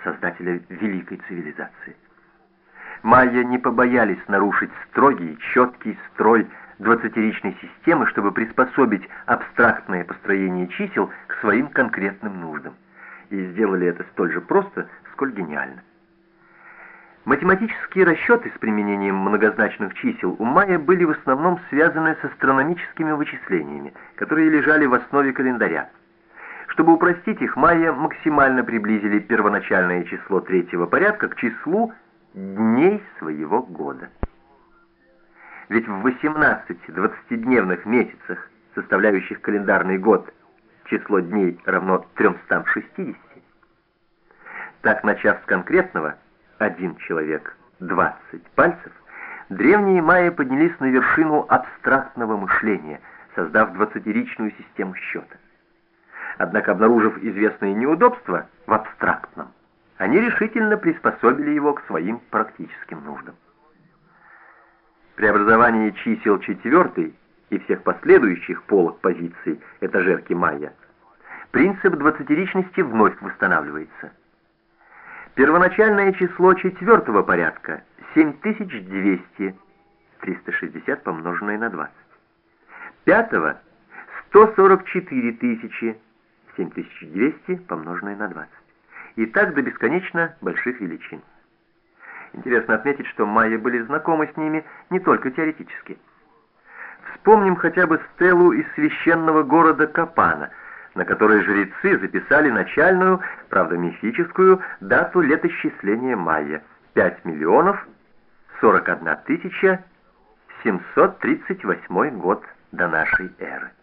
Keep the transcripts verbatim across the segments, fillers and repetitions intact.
создателя великой цивилизации. Майя не побоялись нарушить строгий, четкий строй двадцатиричной системы, чтобы приспособить абстрактное построение чисел к своим конкретным нуждам. И сделали это столь же просто, сколь гениально. Математические расчеты с применением многозначных чисел у майя были в основном связаны с астрономическими вычислениями, которые лежали в основе календаря. Чтобы упростить их, майя максимально приблизили первоначальное число третьего порядка к числу дней своего года. Ведь в восемнадцати двадцатидневных месяцах, составляющих календарный год, число дней равно тремстам шестидесяти. Так, начав с конкретного «один человек, двадцать пальцев», древние майя поднялись на вершину абстрактного мышления, создав двадцатиричную систему счета. Однако, обнаружив известные неудобства в абстрактном, они решительно приспособили его к своим практическим нуждам. Преобразование чисел четвертой и всех последующих полых позиций этажерки майя, принцип двадцатиричности вновь восстанавливается. Первоначальное число четвертого порядка семь тысяч двести, триста шестьдесят помноженное на двадцать. Пятого сто сорок четыре тысячи, семь тысяч двести помноженное на двадцать. И так до бесконечно больших величин. Интересно отметить, что майя были знакомы с ними не только теоретически. Вспомним хотя бы стелу из священного города Капана, на которой жрецы записали начальную, правда мифическую, дату летосчисления майя — пять миллионов сорок одна тысяча семьсот тридцать восьмой год до нашей эры.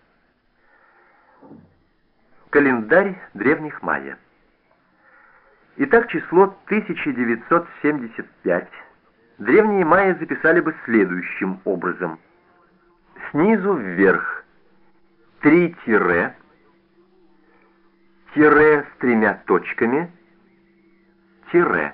Календарь древних майя. Итак, число тысяча девятьсот семьдесят пять древние майя записали бы следующим образом. Снизу вверх три тире, тире с тремя точками, тире.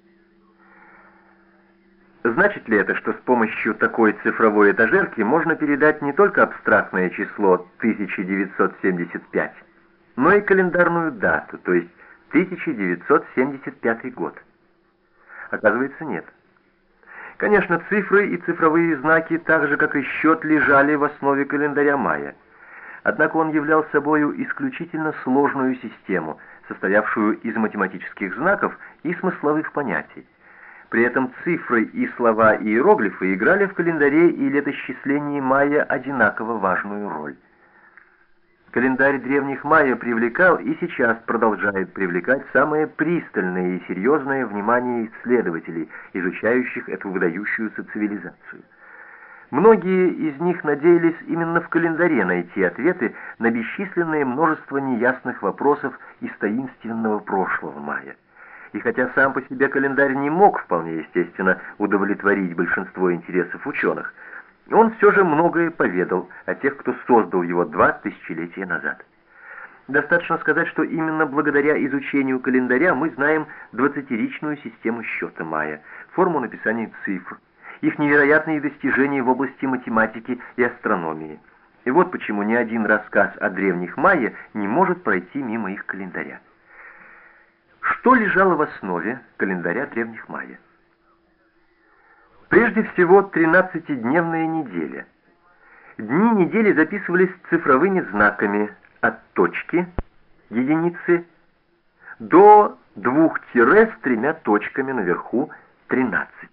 Значит ли это, что с помощью такой цифровой этажерки можно передать не только абстрактное число тысяча девятьсот семьдесят пять, но и календарную дату, то есть тысяча девятьсот семьдесят пятый год? Оказывается, нет. Конечно, цифры и цифровые знаки, так же как и счет, лежали в основе календаря майя. Однако он являл собою исключительно сложную систему, состоявшую из математических знаков и смысловых понятий. При этом цифры и слова иероглифы играли в календаре и летосчислении майя одинаково важную роль. Календарь древних майя привлекал и сейчас продолжает привлекать самое пристальное и серьезное внимание исследователей, изучающих эту выдающуюся цивилизацию. Многие из них надеялись именно в календаре найти ответы на бесчисленное множество неясных вопросов из таинственного прошлого майя. И хотя сам по себе календарь не мог вполне естественно удовлетворить большинство интересов ученых, он все же многое поведал о тех, кто создал его два тысячелетия назад. Достаточно сказать, что именно благодаря изучению календаря мы знаем двадцатиричную систему счета майя, форму написания цифр, их невероятные достижения в области математики и астрономии. И вот почему ни один рассказ о древних майя не может пройти мимо их календаря. Что лежало в основе календаря древних майя? Прежде всего, тринадцатидневная неделя. Дни недели записывались цифровыми знаками от точки, единицы, до двух тире с тремя точками наверху, тринадцати.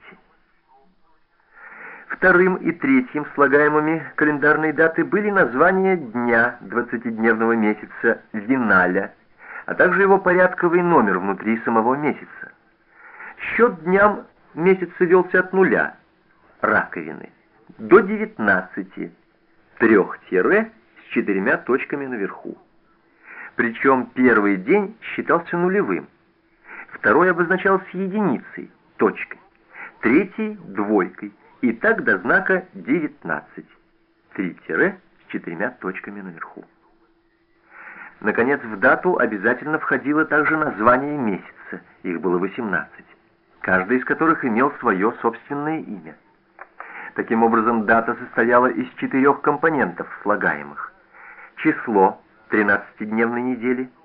Вторым и третьим слагаемыми календарной даты были названия дня двадцатидневного месяца виналя, а также его порядковый номер внутри самого месяца. Счет дням месяца велся от нуля, раковины, до девятнадцати, трех тире с четырьмя точками наверху. Причем первый день считался нулевым, второй обозначался единицей, точкой, третий — двойкой, и так до знака девятнадцать, три тире с четырьмя точками наверху. Наконец, в дату обязательно входило также название месяца, их было восемнадцать, каждый из которых имел свое собственное имя. Таким образом, дата состояла из четырех компонентов слагаемых: число тринадцатидневной недели,